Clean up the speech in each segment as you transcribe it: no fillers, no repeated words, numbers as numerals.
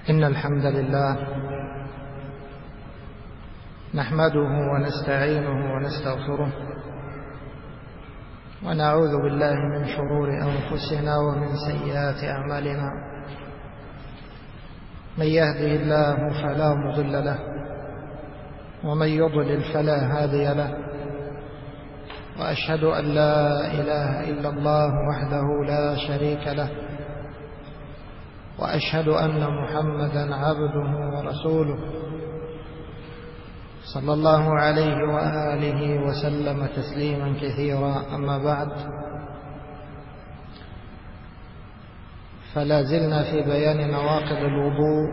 إن الحمد لله نحمده ونستعينه ونستغفره ونعوذ بالله من شرور أنفسنا ومن سيئات أعمالنا. من يهده الله فلا مضل له ومن يضلل فلا هادي له، وأشهد أن لا إله إلا الله وحده لا شريك له، وأشهد أن محمدا عبده ورسوله صلى الله عليه وآله وسلم تسليما كثيرا. أما بعد، فلا زلنا في بيان نواقض الوضوء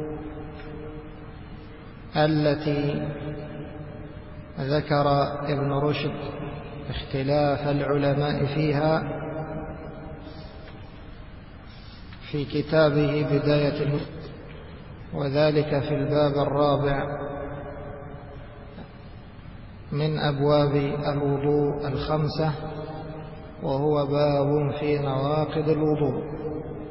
التي ذكر ابن رشد اختلاف العلماء فيها في كتابه بداية، وذلك في الباب الرابع من أبواب الوضوء الخمسة، وهو باب في نواقض الوضوء.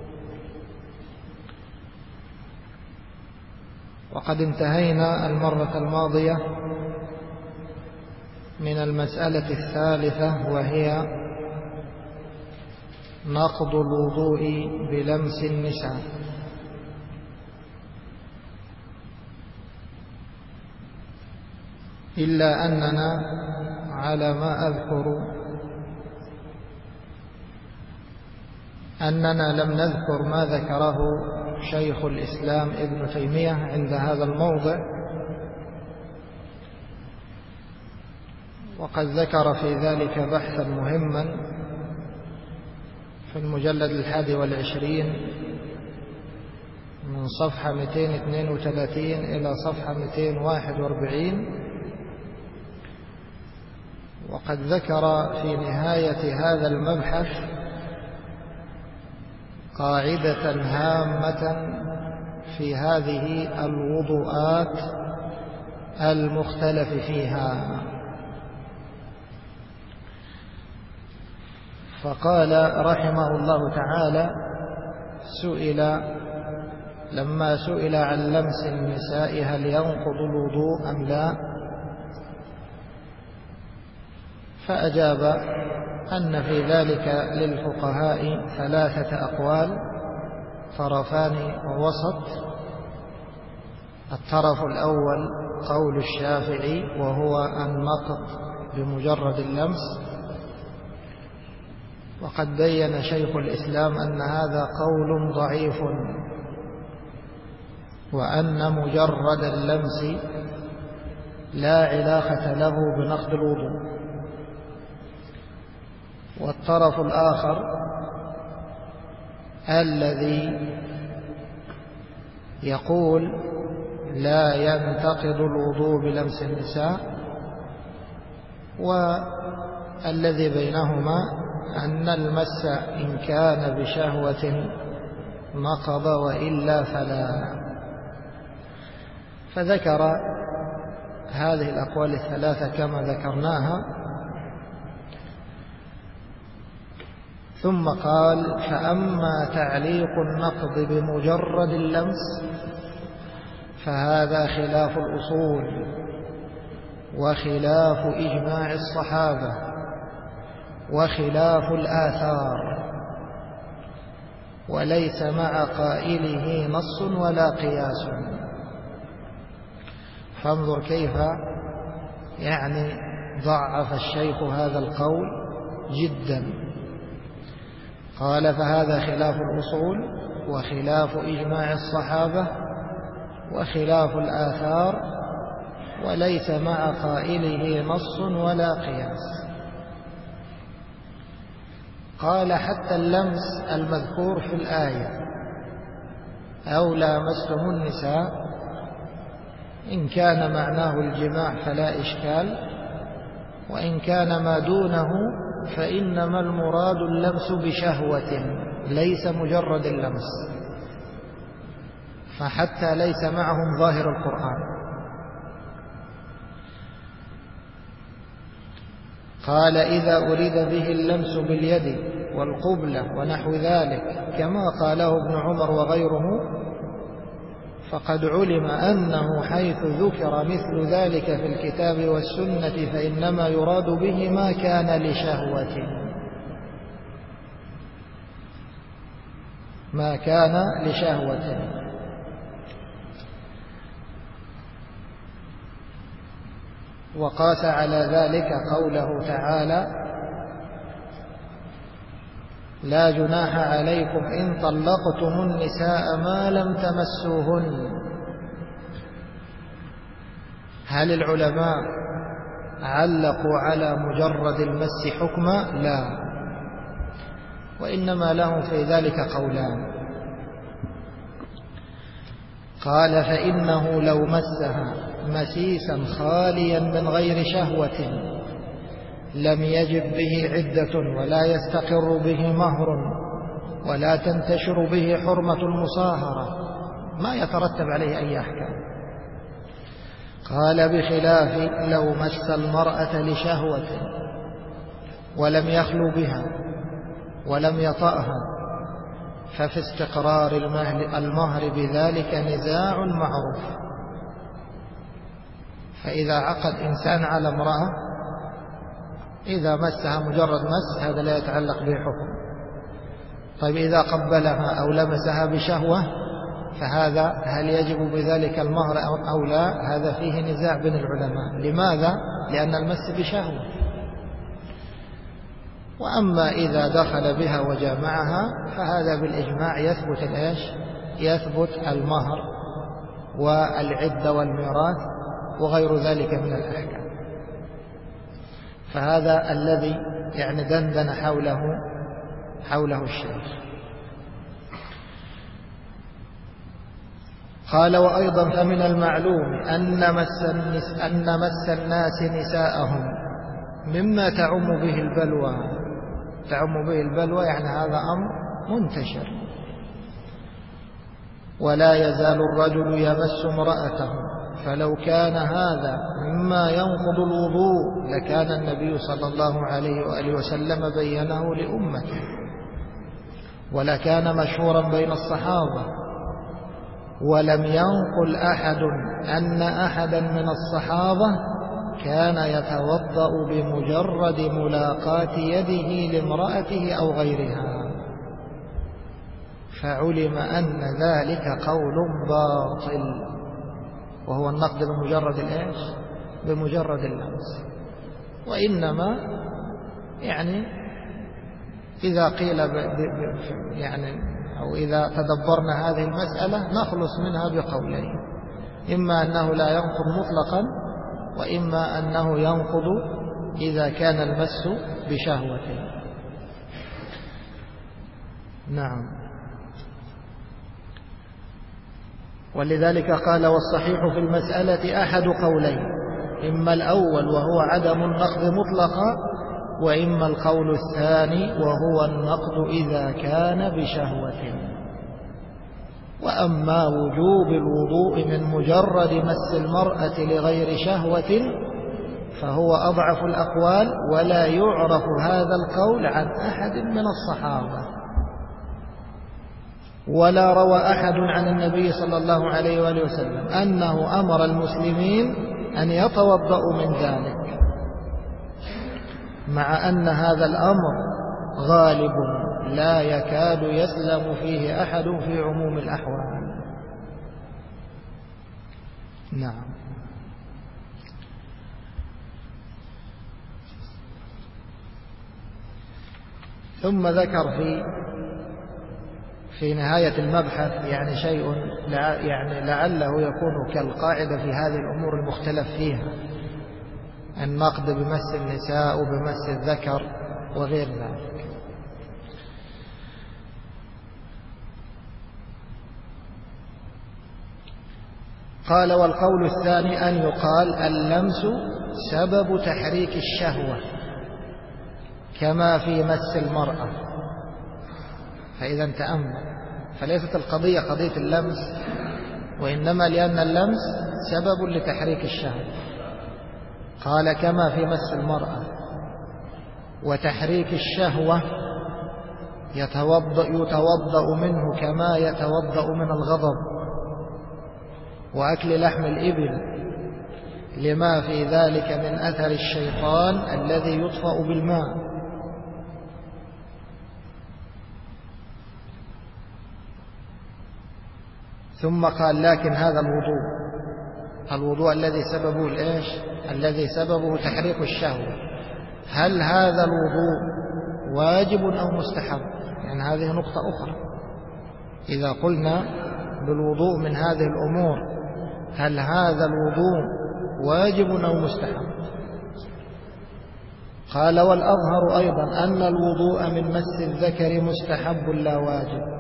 وقد انتهينا المرة الماضية من المسألة الثالثة، وهي نقض الوضوء بلمس النساء. إلا أننا على ما أذكر أننا لم نذكر ما ذكره شيخ الإسلام ابن تيمية عند هذا الموضع، وقد ذكر في ذلك بحثا مهما في المجلد 21 من صفحة 232 إلى صفحة 241. وقد ذكر في نهاية هذا المبحث قاعدة هامة في هذه الوضوءات المختلف فيها، فقال رحمه الله تعالى: لما سئل عن لمس النساء هل ينقض الوضوء أم لا، فأجاب أن في ذلك للفقهاء 3 أقوال، طرفان ووسط. الطرف الأول قول الشافعي، وهو النقض بمجرد اللمس، وقد بين شيخ الإسلام أن هذا قول ضعيف، وأن مجرد اللمس لا علاقة له بنقض الوضوء. والطرف الآخر الذي يقول لا ينتقض الوضوء بلمس النساء، والذي بينهما أن المس إن كان بشهوة نقض وإلا فلا. فذكر هذه الأقوال 3 كما ذكرناها، ثم قال: فأما تعليق النقض بمجرد اللمس فهذا خلاف الأصول وخلاف إجماع الصحابة وخلاف الآثار، وليس مع قائله نص ولا قياس. فانظر كيف ضعف الشيخ هذا القول جدا. قال: فهذا خلاف الأصول وخلاف إجماع الصحابة وخلاف الآثار، وليس مع قائله نص ولا قياس. قال: حتى اللمس المذكور في الآية أو لامستم النساء إن كان معناه الجماع فلا إشكال، وإن كان ما دونه فإنما المراد اللمس بشهوة ليس مجرد اللمس، فحتى ليس معهم ظاهر القرآن. قال: إذا أريد به اللمس باليد والقبلة ونحو ذلك كما قاله ابن عمر وغيره فقد علم أنه حيث ذكر مثل ذلك في الكتاب والسنة فإنما يراد به ما كان لشهوة، ما كان لشهوة. وقاس على ذلك قوله تعالى: لا جناح عليكم إن طلقتم النساء ما لم تمسوهن. هل العلماء علقوا على مجرد المس حكما؟ لا، وإنما لهم في ذلك قولان. قال: فإنه لو مسها مسيسا خاليا من غير شهوة لم يجب به عدة ولا يستقر به مهر ولا تنتشر به حرمة المصاهرة، ما يترتب عليه أي أحكام. قال: بخلاف لو مس المرأة لشهوة ولم يخلو بها ولم يطأها ففي استقرار المهر بذلك نزاع معروف. فإذا عقد إنسان على امرأة إذا مسها مجرد مس هذا لا يتعلق به حكم. طيب إذا قبلها أو لمسها بشهوة فهذا هل يجب بذلك المهر أو لا؟ هذا فيه نزاع بين العلماء. لماذا؟ لأن المس بشهوة. وأما إذا دخل بها وجامعها فهذا بالإجماع يثبت الإيش؟ يثبت المهر والعدة والميراث وغير ذلك من الأحكام. فهذا الذي يعني دندن حوله الشيخ. قال: وأيضا فمن المعلوم أن مس الناس نساءهم مما تعم به البلوى، يعني هذا أمر منتشر. ولا يزال الرجل يمس امرأته، فلو كان هذا مما ينقض الوضوء لكان النبي صلى الله عليه وآله وسلم بينه لأمته، ولكان مشهورا بين الصحابة. ولم ينقل أحد أن أحدا من الصحابة كان يتوضأ بمجرد ملاقاة يده لامرأته أو غيرها، فعلم أن ذلك قول باطل، وهو النقد بمجرد الإيش؟ بمجرد اللمس. وإنما يعني إذا قيل يعني أو إذا تدبرنا هذه المسألة نخلص منها بقولين: إما أنه لا ينقض مطلقا، وإما أنه ينقض إذا كان المس بشهوة. نعم. ولذلك قال: والصحيح في المسألة أحد قولين، إما الأول وهو عدم النقض مطلقا، وإما القول الثاني وهو النقض إذا كان بشهوة. وأما وجوب الوضوء من مجرد مس المرأة لغير شهوة فهو أضعف الأقوال، ولا يعرف هذا القول عن أحد من الصحابة، ولا روى أحد عن النبي صلى الله عليه وآله وسلم أنه أمر المسلمين أن يتوضأوا من ذلك، مع أن هذا الأمر غالب لا يكاد يسلم فيه أحد في عموم الأحوال. نعم. ثم ذكر في نهاية المبحث يعني شيء يعني لعله يكون كالقاعدة في هذه الأمور المختلف فيها: النقد بمس النساء وبمس الذكر وغير ذلك. قال: والقول الثاني أن يقال اللمس سبب تحريك الشهوة كما في مس المرأة. فإذا تأمل، فليست القضية قضية اللمس، وإنما لأن اللمس سبب لتحريك الشهوة. قال: كما في مس المرأة. وتحريك الشهوة يتوضأ منه كما يتوضأ من الغضب، وأكل لحم الإبل لما في ذلك من أثر الشيطان الذي يطفأ بالماء. ثم قال لكن هذا الوضوء الذي سببه الإيش؟ الذي سببه تحريك الشهوة، هل هذا الوضوء واجب أو مستحب؟ يعني هذه نقطة أخرى. إذا قلنا بالوضوء من هذه الأمور، هل هذا الوضوء واجب أو مستحب؟ قال والأظهر أيضا أن الوضوء من مس الذكر مستحب لا واجب.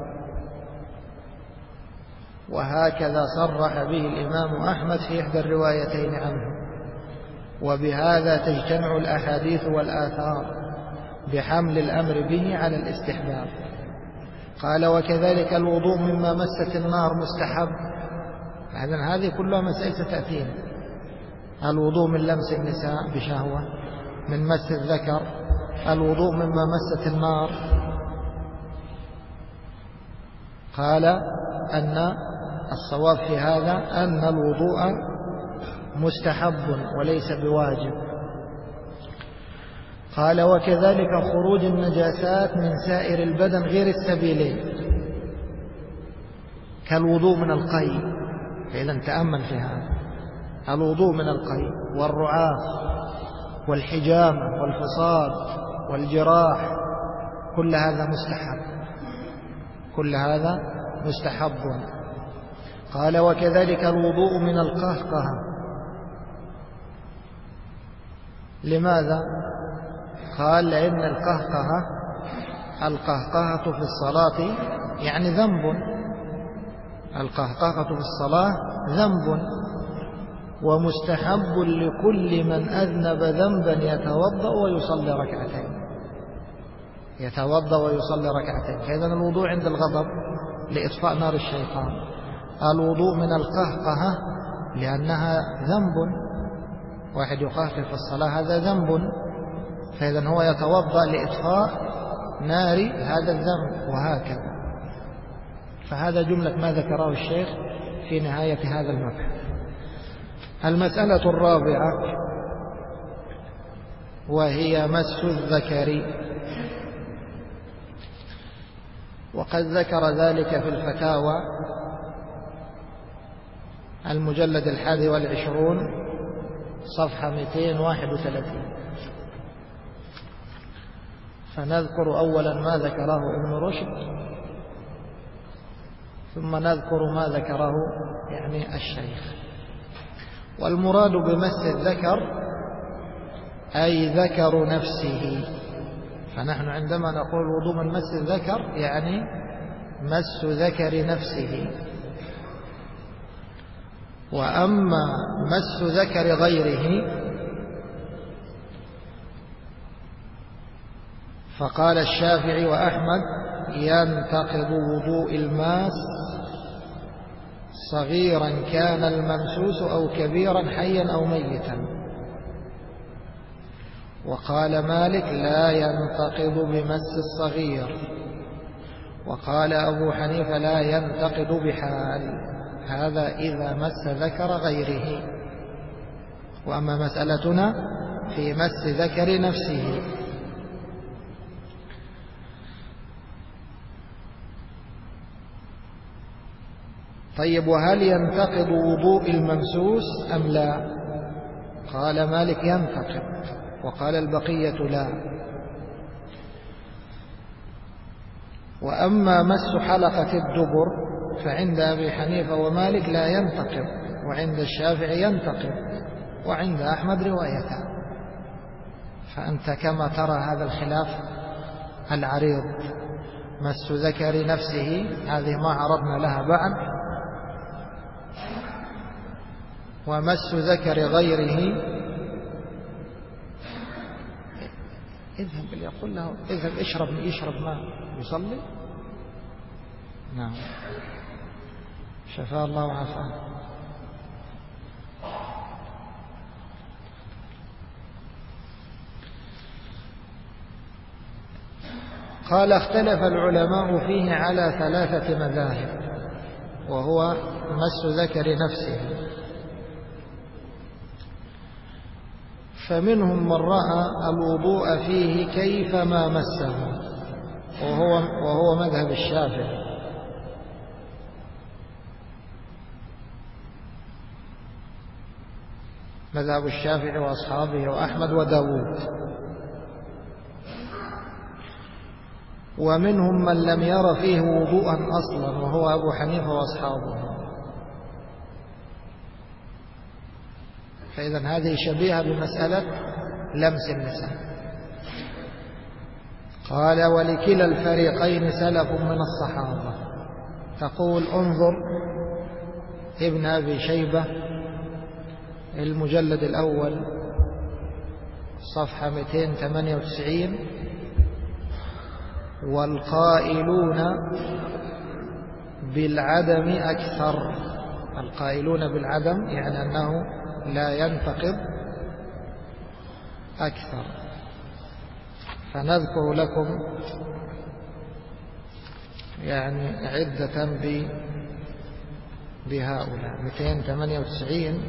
وهكذا صرح به الإمام أحمد في إحدى الروايتين عنه، وبهذا تجتمع الأحاديث والآثار بحمل الأمر به على الاستحباب. قال وكذلك الوضوء مما مست النار مستحب. هذه كلها مسائل ستأتينا. الوضوء من لمس النساء بشهوة، من مس الذكر، الوضوء مما مست النار. قال أن الصواب في هذا أن الوضوء مستحب وليس بواجب. قال وكذلك خروج النجاسات من سائر البدن غير السبيلين كالوضوء من القيء، فإذا تأمل في هذا، الوضوء من القيء والرعاف والحجامة والفصاد والجراح، كل هذا مستحب، كل هذا مستحب. قال وكذلك الوضوء من القهقهة. لماذا؟ قال لأن القهقهة في الصلاة يعني ذنب، القهقهة في الصلاة ذنب، ومستحب لكل من أذنب ذنبا يتوضأ ويصلي ركعتين. فإذا الوضوء عند الغضب لإطفاء نار الشيطان، الوضوء من القهقهة لأنها ذنب، واحد يقهقه في الصلاة هذا ذنب، فإذا هو يتوضأ لإطفاء نار هذا الذنب، وهكذا. فهذا جملة ما ذكره الشيخ في نهاية هذا المبحث. المسألة الرابعة وهي مس الذكر، وقد ذكر ذلك في الفتاوى المجلد 21 صفحة 231. فنذكر أولا ما ذكره ابن رشد، ثم نذكر ما ذكره يعني الشيخ. والمراد بمس الذكر أي ذكر نفسه. فنحن عندما نقول وضوء من مس الذكر يعني مس ذكر نفسه. وأما مس ذكر غيره فقال الشافعي وأحمد ينتقض وضوء الماس صغيرا كان الممسوس أو كبيرا حيا أو ميتا. وقال مالك لا ينتقض بمس الصغير. وقال أبو حنيفة لا ينتقض بحال، هذا إذا مس ذكر غيره. وأما مسألتنا في مس ذكر نفسه. طيب وهل ينتقض وضوء الممسوس أم لا؟ قال مالك ينتقض، وقال البقية لا. وأما مس حلقة الدبر فعند أبي حنيفة ومالك لا ينتقض، وعند الشافعي ينتقض، وعند أحمد روايتان. فأنت كما ترى هذا الخلاف العريض. مس ذكر نفسه هذه ما عرضنا لها بعد، ومس ذكر غيره اذهب يقول له اذهب يشرب ماء يصلي. نعم شفاء الله وعافاه. قال اختلف العلماء فيه على 3 مذاهب. وهو مس ذكر نفسه. فمنهم من رأى الوضوء فيه كيفما مسه، وهو مذهب الشافعي. مذهب الشافعي وأصحابه وأحمد وداود. ومنهم من لم ير فيه وضوءا أصلا، وهو أبو حنيفة وأصحابه. فإذا هذه شبيهة بمسألة لمس النساء. قال: ولكلا الفريقين سلف من الصحابة. تقول: انظر ابن أبي شيبة المجلد الأول صفحة 298: والقائلون بالعدم أكثر. القائلون بالعدم يعني أنه لا ينتقض أكثر. فنذكر لكم يعني عدة بهؤلاء. 298: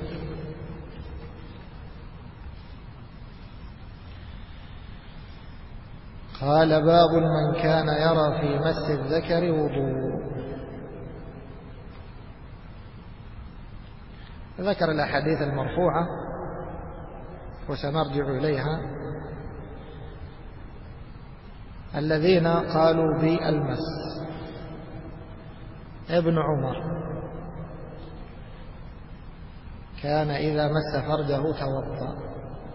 قال: باب من كان يرى في مس الذكر وضوء. ذكر الأحاديث المرفوعة وسنرجع إليها. الذين قالوا بالمس: ابن عمر كان إذا مس فرجه توضأ.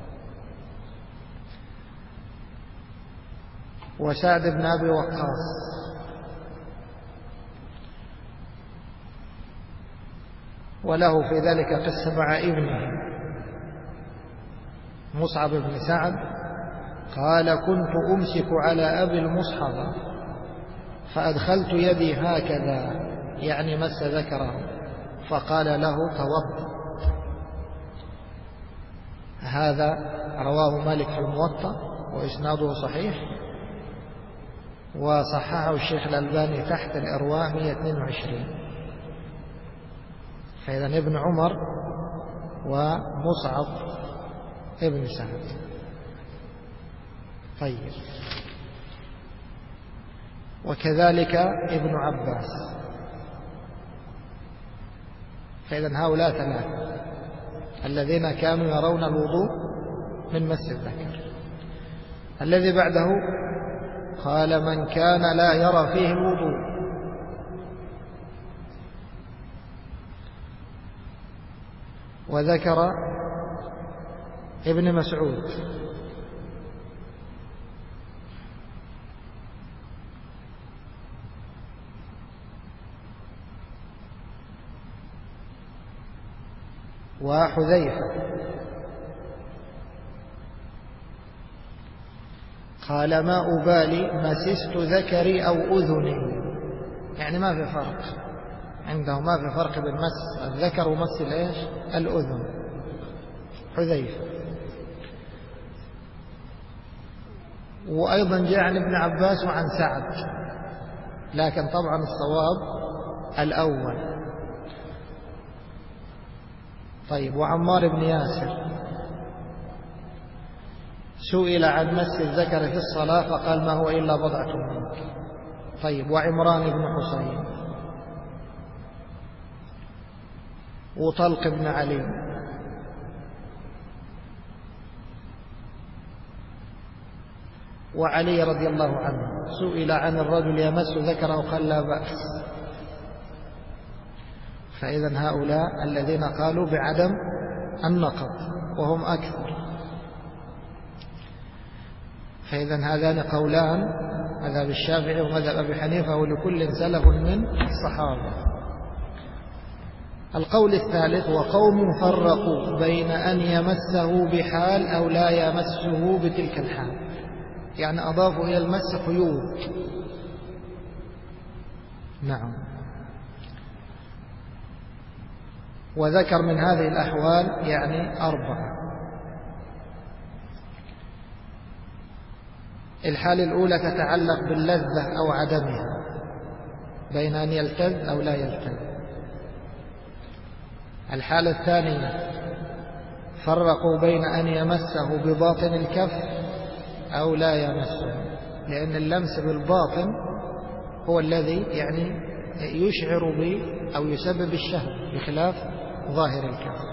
وسعد بن أبي وقاص، وله في ذلك قصة مع ابنه مصعب بن سعد. قال: كنت أمسك على أبي المصحف فأدخلت يدي هكذا، يعني مس ذكره، فقال له: توضأ. هذا رواه مالك في الموطأ وإسناده صحيح، وصححه الشيخ الألباني تحت الإرواء 122. فإذا ابن عمر ومصعب ابن سعد. طيب، وكذلك ابن عباس. فإذا هؤلاء ثلاثة الذين كانوا يرون الوضوء من مس الذكر. الذي بعده قال: من كان لا يرى فيه الوضوء. وذكر ابن مسعود وحذيفة. قال: ما أبالي مسست ذكري أو أذني، يعني ما في فرق عنده، ما في فرق بين مس الذكر ومس الإيش؟ الأذن. حذيفة. وأيضا جاء عن ابن عباس وعن سعد، لكن طبعا الصواب الأول. طيب، وعمار بن ياسر سئل عن مس الذكر في الصلاة فقال: ما هو إلا بضعة منك. طيب، وعمران بن حسين وطلق بن علي وعلي رضي الله عنه سئل عن الرجل يمس ذكره قال: لا بأس. فإذا هؤلاء الذين قالوا بعدم النقض وهم أكثر. فإذا هذان قولان، مذهب الشافعي ومذهب أبي حنيفة، ولكل سلف من الصحابة. القول الثالث: وقوم فرقوا بين أن يمسه بحال أو لا يمسه بتلك الحال، يعني أضافوا إلى المس قيود. نعم. وذكر من هذه الأحوال يعني 4. الحالة الأولى تتعلق باللذة أو عدمها، بين أن يلتذ أو لا يلتذ. الحالة الثانية فرقوا بين أن يمسه بباطن الكف أو لا يمسه، لأن اللمس بالباطن هو الذي يعني يشعر به أو يسبب الشهوة بخلاف ظاهر الكف.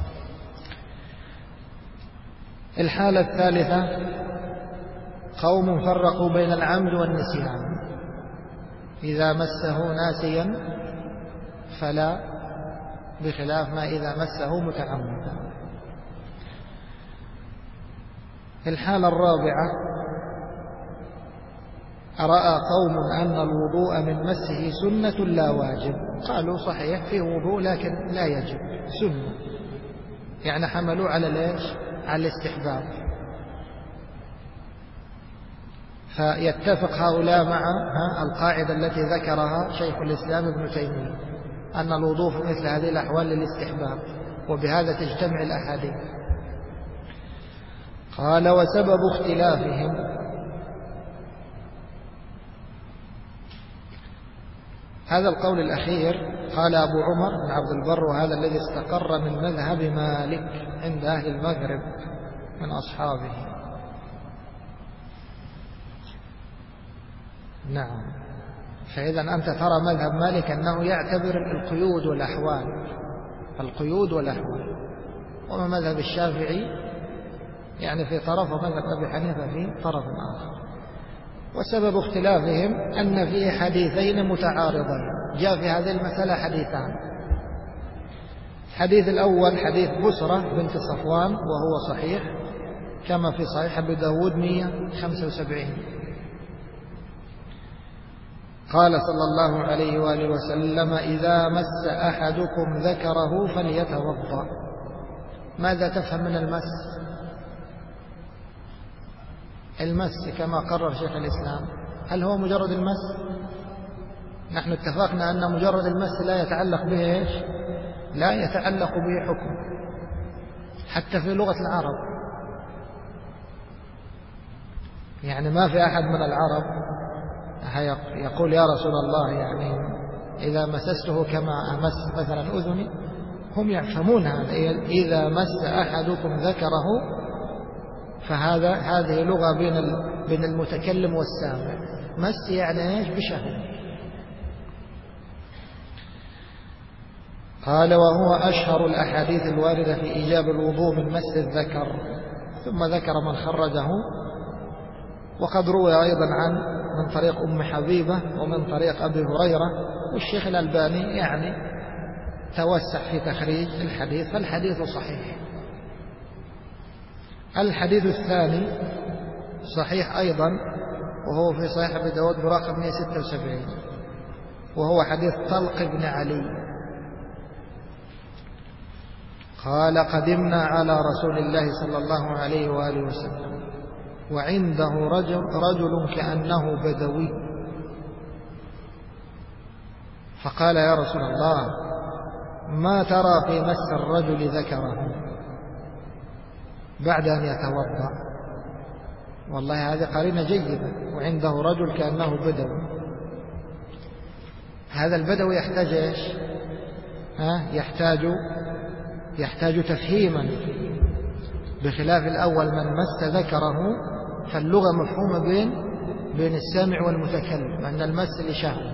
الحالة الثالثة قوم فرقوا بين العمد والنسيان، إذا مسه ناسيا فلا، بخلاف ما إذا مسه متعمدا. الحالة الرابعة رأى قوم أن الوضوء من مسه سنة لا واجب، قالوا صحيح فيه وضوء لكن لا يجب، سنة، يعني حملوا على ليش؟ على الاستحباب. فيتفق هؤلاء مع القاعدة التي ذكرها شيخ الإسلام ابن تيمية، أن الوضوء في مثل هذه الأحوال للاستحباب، وبهذا تجتمع الأحاديث. قال وسبب اختلافهم هذا القول الأخير، قال أبو عمر بن عبد البر، وهذا الذي استقر من مذهب مالك عند أهل المغرب من أصحابه. نعم، فإذا أنت ترى مذهب مالك أنه يعتبر القيود والأحوال، القيود والأحوال، وما مذهب الشافعي يعني في طرف، ومذهب أبي حنيفة في طرف آخر. وسبب اختلافهم أن فيه حديثين متعارضين، جاء في هذه المسألة حديثان. الحديث الأول حديث بسرة بنت صفوان، وهو صحيح كما في صحيح أبي داود 175، قال صلى الله عليه وآله وسلم إذا مس أحدكم ذكره فليتوضأ. ماذا تفهم من المس؟ المس كما قرر شيخ الإسلام، هل هو مجرد المس؟ نحن اتفقنا أن مجرد المس لا يتعلق به إيش؟ لا يتعلق به حكم، حتى في لغة العرب. يعني ما في أحد من العرب يقول يا رسول الله يعني إذا مسسته كما أمس مثلا أذني. هم يفهمون هذا، إذا مس أحدكم ذكره، هذه لغة بين المتكلم والسامع. مس يعني إيش؟ بشهوة. قال وهو أشهر الأحاديث الواردة في إيجاب الوضوء من مس الذكر. ثم ذكر من خرجه، وقد روي أيضا من طريق أم حبيبة ومن طريق أبي هريرة، والشيخ الألباني يعني توسع في تخريج الحديث، فالحديث صحيح. الحديث الثاني صحيح أيضا، وهو في صحيح أبي داود برقم 176، وهو حديث طلق بن علي قال قدمنا على رسول الله صلى الله عليه وآله وسلم وعنده رجل كأنه بدوي، فقال يا رسول الله ما ترى في مس الرجل ذكره بعد أن يتوضأ؟ والله هذه قرينة جيدة، وعنده رجل كأنه بدوي. هذا البدوي يحتاج إيش؟ يحتاج تفهيما، بخلاف الأول من مس ذكره فاللغة مفهومة بين السامع والمتكلم أن المس لشهوة.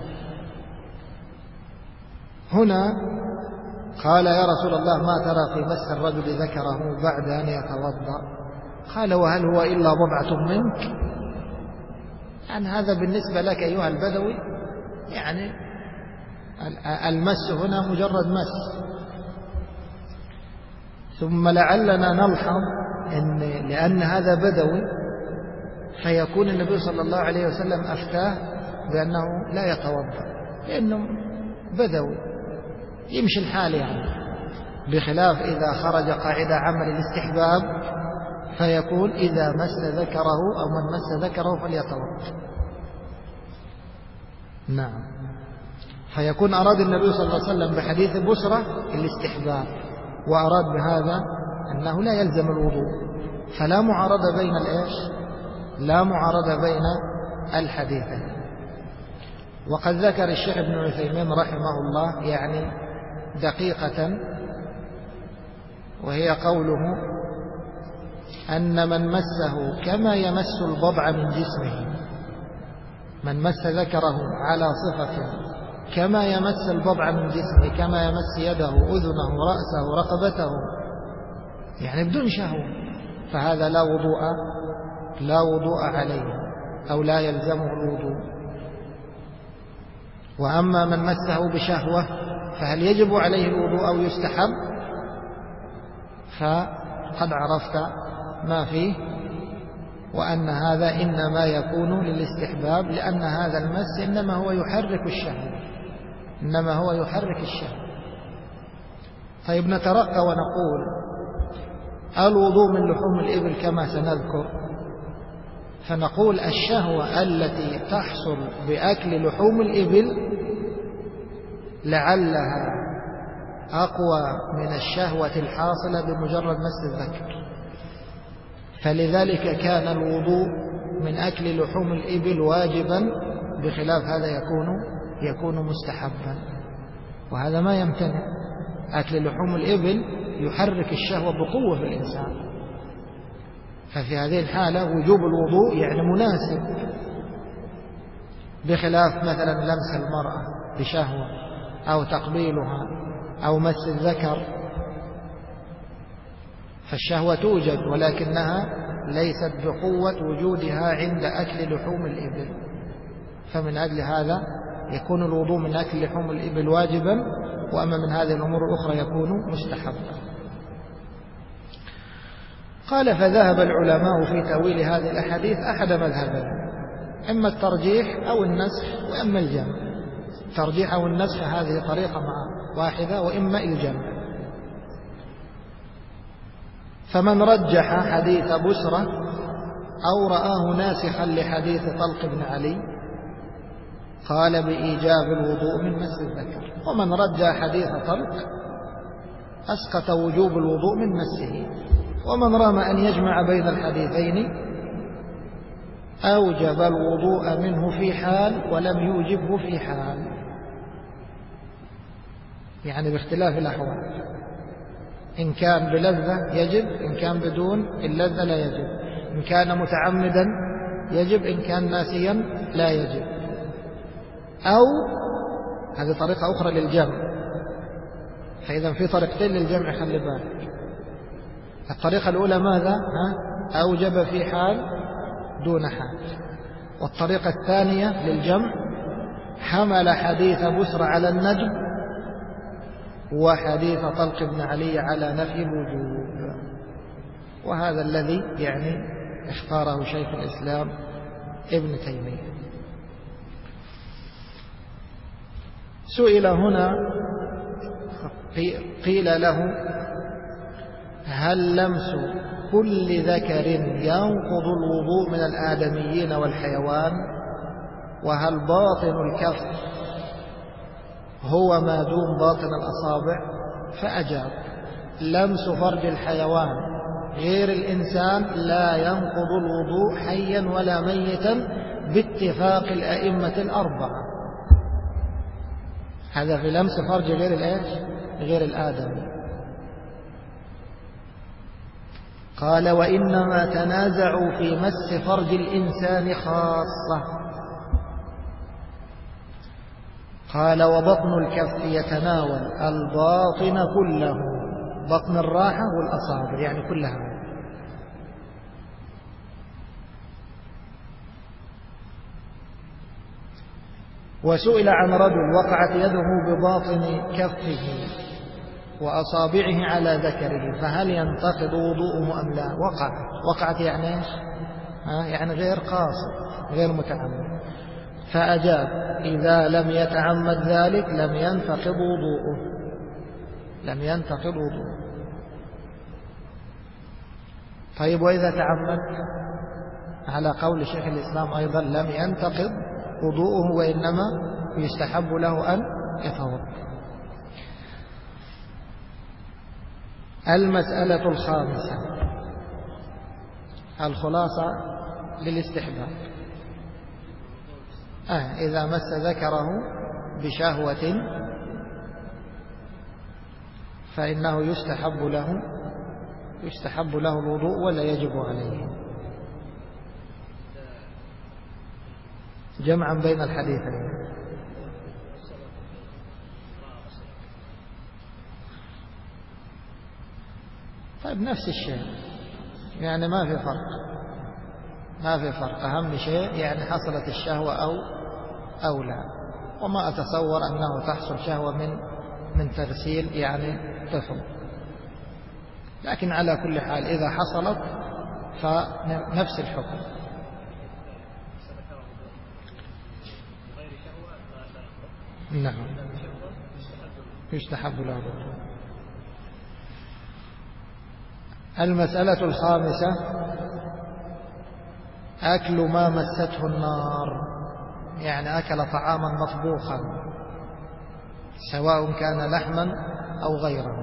هنا قال يا رسول الله ما ترى في مس الرجل ذكره بعد أن يتوضأ؟ قال وهل هو إلا بضعة منك؟ يعني هذا بالنسبة لك أيها البدوي، يعني المس هنا مجرد مس. ثم لعلنا نلحظ أن لأن هذا بدوي فيكون النبي صلى الله عليه وسلم أفتاه بأنه لا يتوضأ، لأنه بدوي يمشي الحال يعني، بخلاف إذا خرج قاعدة عمل الاستحباب فيقول إذا مس ذكره أو من مس ذكره فليتوضأ. نعم، فيكون أراد النبي صلى الله عليه وسلم بحديث بسرة الاستحباب، وأراد بهذا أنه لا يلزم الوضوء، فلا معارضة بين الإيش؟ لا معارضة بين الحديثين. وقد ذكر الشيخ ابن عثيمين رحمه الله يعني دقيقة وهي قوله أن من مسه كما يمس البضع من جسمه، من مس ذكره على صفة كما يمس البضع من جسمه، كما يمس يده أذنه رأسه رقبته، يعني بدون شهوة، فهذا لا وضوء عليه أو لا يلزمه الوضوء. وأما من مسه بشهوة فهل يجب عليه الوضوء أو يستحب؟ فقد عرفت ما فيه، وأن هذا إنما يكون للاستحباب، لأن هذا المس إنما هو يحرك الشهوة. طيب نترقى ونقول الوضوء من لحوم الإبل كما سنذكر، فنقول الشهوة التي تحصل بأكل لحوم الإبل لعلها أقوى من الشهوة الحاصلة بمجرد مس الذكر، فلذلك كان الوضوء من أكل لحوم الإبل واجبا، بخلاف هذا يكون مستحبا، وهذا ما يمتنع. أكل لحوم الإبل يحرك الشهوة بقوة في الإنسان، ففي هذه الحالة وجوب الوضوء يعني مناسب، بخلاف مثلا لمس المرأة بشهوة أو تقبيلها أو مس الذكر، فالشهوة توجد ولكنها ليست بقوة وجودها عند أكل لحوم الإبل، فمن أجل هذا يكون الوضوء من أكل لحوم الإبل واجبا، وأما من هذه الأمور الأخرى يكون مستحبا. قال فذهب العلماء في تأويل هذه الأحاديث أحد مذهبين، إما الترجيح أو النسخ وإما الجمع. الترجيح أو النسخ هذه طريقة واحدة، وإما الجمع. فمن رجح حديث بسرة أو رآه ناسخا لحديث طلق بن علي قال بإيجاب الوضوء من مس الذكر، ومن رجح حديث طلق أسقط وجوب الوضوء من مسه، ومن رام أن يجمع بين الحديثين أوجب الوضوء منه في حال ولم يوجبه في حال، يعني باختلاف الأحوال، إن كان بلذة يجب، إن كان بدون اللذة لا يجب، إن كان متعمدا يجب، إن كان ناسيا لا يجب. أو هذه طريقة أخرى للجمع، فإذا في طريقتين للجمع خلي بالك. الطريقة الأولى ماذا؟ أوجب في حال دون حال. والطريقة الثانية للجمع حمل حديث بسر على الندب وحديث طلق بن علي على نفي الوجوب، وهذا الذي يعني اختاره شيخ الإسلام ابن تيمية. سئل هنا قيل له هل لمس كل ذكر ينقض الوضوء من الآدميين والحيوان، وهل باطن الكف هو ما دون باطن الأصابع؟ فأجاب لمس فرج الحيوان غير الإنسان لا ينقض الوضوء حيا ولا ميتا باتفاق الأئمة الأربعة. هذا في لمس فرج غير الآدمي. قال وإنما تنازعوا في مس فرج الإنسان خاصة. قال وبطن الكف يتناول الباطن كله، بطن الراحة والأصابع يعني كلها. وسئل عن رجل وقعت يده بباطن كفه وأصابعه على ذكره فهل ينتقض وضوءه أم لا؟ وقعت يعني ايش؟ يعني غير قاصد غير متعمد. فأجاب إذا لم يتعمد ذلك لم ينتقض وضوءه. طيب وإذا تعمد؟ على قول شيخ الإسلام أيضا لم ينتقض وضوءه، وإنما يستحب له أن يتوضأ. المسألة الخامسة الخلاصة للاستحباب. إذا مس ذكره بشهوة فإنه يستحب له يستحب له الوضوء ولا يجب عليه. جمعا بين الحديثين. طيب نفس الشيء، يعني ما في فرق. أهم شيء يعني حصلت الشهوة أو لا. وما أتصور أنه تحصل شهوة من ترسيل يعني طفل، لكن على كل حال إذا حصلت فنفس الحكم. نعم، يستحب له. المسألة الخامسة: أكل ما مسته النار، يعني أكل طعاما مطبوخا سواء كان لحما أو غيره.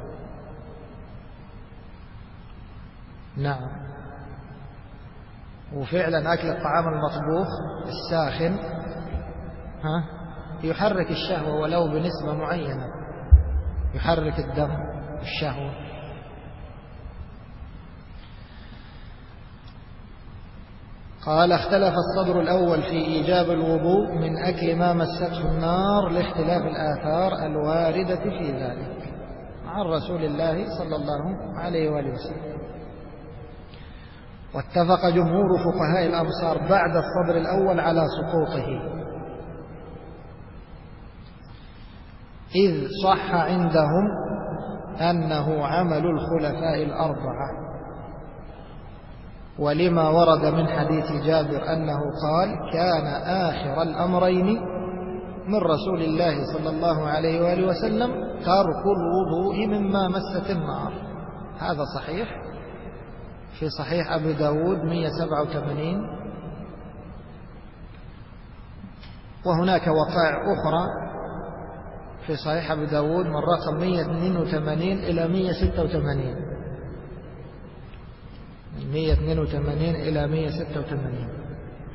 نعم، وفعلا أكل الطعام المطبوخ الساخن يحرك الشهوة ولو بنسبة معينة، يحرك الدم الشهوة. قال: اختلف الصدر الأول في إيجاب الوضوء من أكل ما مسته النار لاختلاف الآثار الواردة في ذلك عن رسول الله صلى الله عليه وآله وسلم. واتفق جمهور فقهاء الأمصار بعد الصدر الأول على سقوطه، إذ صح عندهم أنه عمل الخلفاء الأربعة، ولما ورد من حديث جابر أنه قال: كان آخر الأمرين من رسول الله صلى الله عليه وآله وسلم ترك الوضوء مما مست النار. هذا صحيح في صحيح أبي داود 187، وهناك وقائع أخرى في صحيح أبي داود من رقم 182 إلى 186، 182 إلى 186.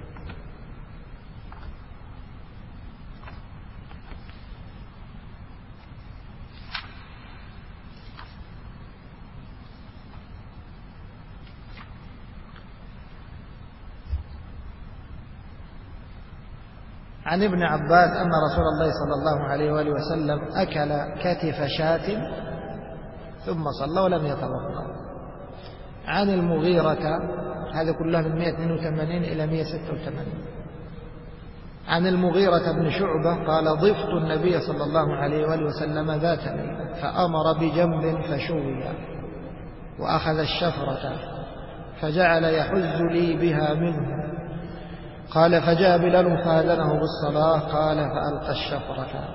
عن ابن عباس أن رسول الله صلى الله عليه وآله وسلم أكل كتف شاة ثم صلى ولم يتوضأ. عن المغيرة، هذا كلها من 182 إلى 186. عن المغيرة بن شعبة قال: ضفت النبي صلى الله عليه وآله وسلم ذات ليلة فأمر بجنب فشوي وأخذ الشفرة فجعل يحز لي بها منه. قال: فجاء بلال فأذنه بالصلاة، قال: فألقى الشفرة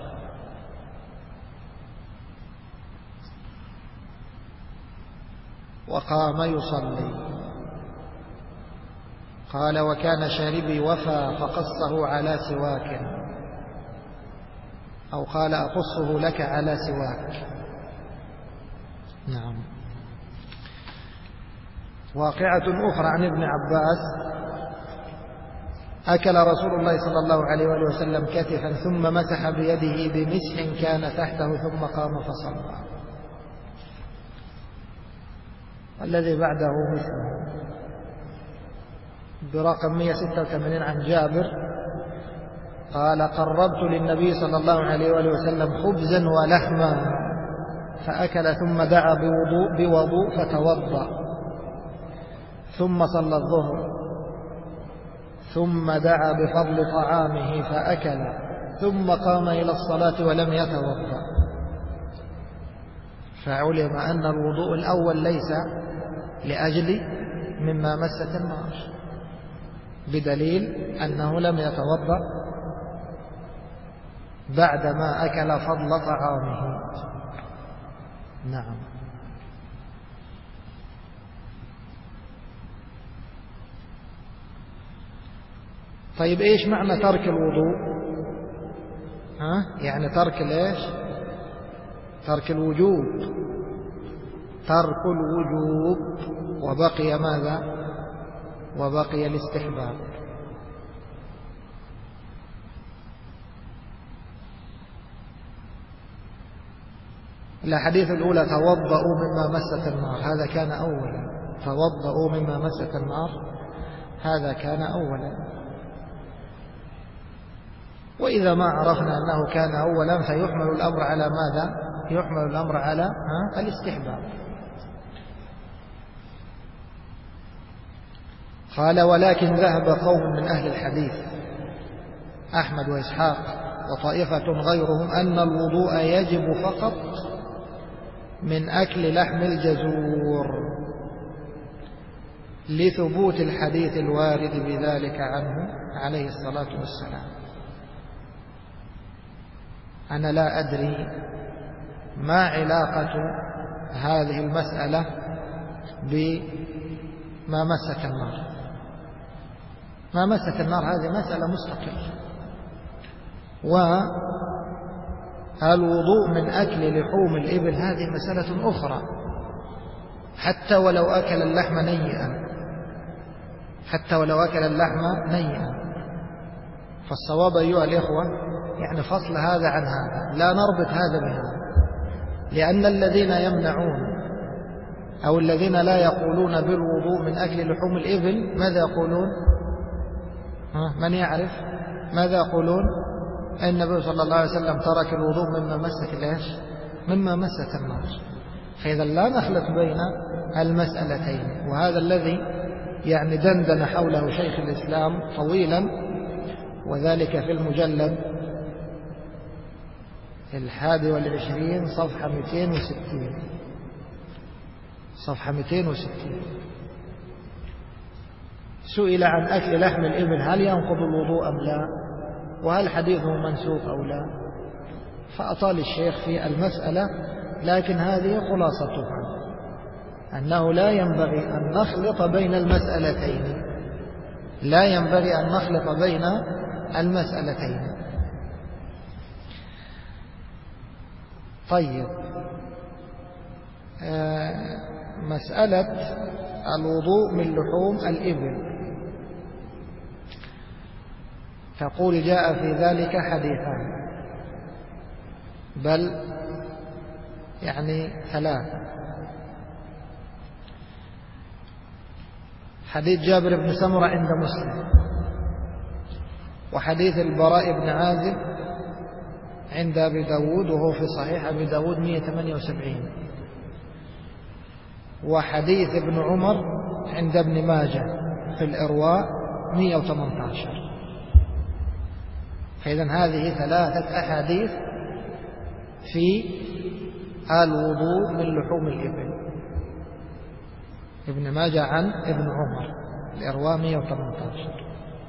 وقام يصلي. قال: وكان شاربي وفى فقصه على سواك، أو قال: أقصه لك على سواك. نعم. واقعة أخرى عن ابن عباس: أكل رسول الله صلى الله عليه وآله وسلم كتفا ثم مسح بيده بمسح كان تحته ثم قام فصلى. الذي بعده مثله برقم 186 عن جابر قال: قربت للنبي صلى الله عليه وآله وسلم خبزا ولحما فأكل ثم دعا بوضوء فتوضأ ثم صلى الظهر ثم دعا بفضل طعامه فأكل ثم قام إلى الصلاة ولم يتوضأ. فعلم أن الوضوء الأول ليس لأجل مما مست النار، بدليل أنه لم يتوضأ بعدما أكل فضل طعامه. نعم. طيب إيش معنى ترك الوضوء؟ يعني ترك ليش؟ ترك الوجوب، ترك الوجوب، وبقي ماذا؟ وبقي الاستحباب. الأحاديث الأولى توضؤوا مما مست النار، هذا كان أولا. توضؤوا مما مست النار، هذا كان أولا. وإذا ما عرفنا أنه كان أولا فيحمل الأمر على ماذا؟ يحمل الأمر على الاستحباب. قال: ولكن ذهب قوم من أهل الحديث أحمد وإسحاق وطائفة غيرهم أن الوضوء يجب فقط من أكل لحم الجزور لثبوت الحديث الوارد بذلك عنه عليه الصلاة والسلام. أنا لا أدري ما علاقة هذه المسألة بما مست النار. ما مست النار هذه مسألة مستقلة، والوضوء من أكل لحوم الإبل هذه مسألة أخرى، حتى ولو أكل اللحم نيئا، حتى ولو أكل اللحم نيئا. فالصواب أيها الإخوة يعني فصل هذا عن هذا، لا نربط هذا بهذا، لأن الذين يمنعون أو الذين لا يقولون بالوضوء من أكل لحوم الإبل ماذا يقولون؟ من يعرف ماذا يقولون؟ النبي صلى الله عليه وسلم ترك الوضوء مما مست الإيش؟ مما مست النار. فإذا لا نخلط بين المسألتين، وهذا الذي يعني دندن حوله شيخ الإسلام طويلا، وذلك في المجلد 21 صفحة 260، صفحة 260. سئل عن أكل لحم الإبل هل ينقض الوضوء أم لا، وهل حديثه منسوخ أو لا، فأطال الشيخ في المسألة، لكن هذه خلاصتها أنه لا ينبغي أن نخلط بين المسألتين، لا ينبغي أن نخلط بين المسألتين. طيب، مسألة الوضوء من لحوم الإبل، تقول جاء في ذلك حديثان، بل يعني ثلاثة. حديث جابر بن سمرة عند مسلم، وحديث البراء بن عازب عند أبي داود وهو في صحيح أبي داود 178، وحديث ابن عمر عند ابن ماجه في الإرواء 118. فإذا هذه ثلاثة أحاديث في الوضوء من لحوم الإبل. ابن ماجه عن ابن عمر، الإرواء 118.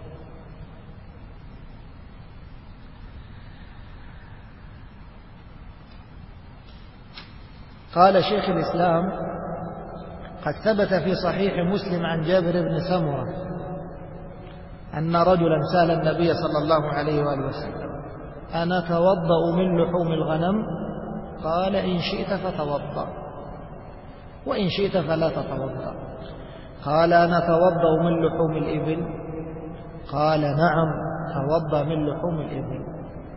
قال شيخ الإسلام: قد ثبت في صحيح مسلم عن جابر بن سمرة أن رجلا سأل النبي صلى الله عليه وآله وسلم: أنا أتوضأ من لحوم الغنم؟ قال: إن شئت فتوضأ، وإن شئت فلا تتوضأ. قال: أنا أتوضأ من لحوم الإبل؟ قال: نعم، توضأ من لحوم الإبل.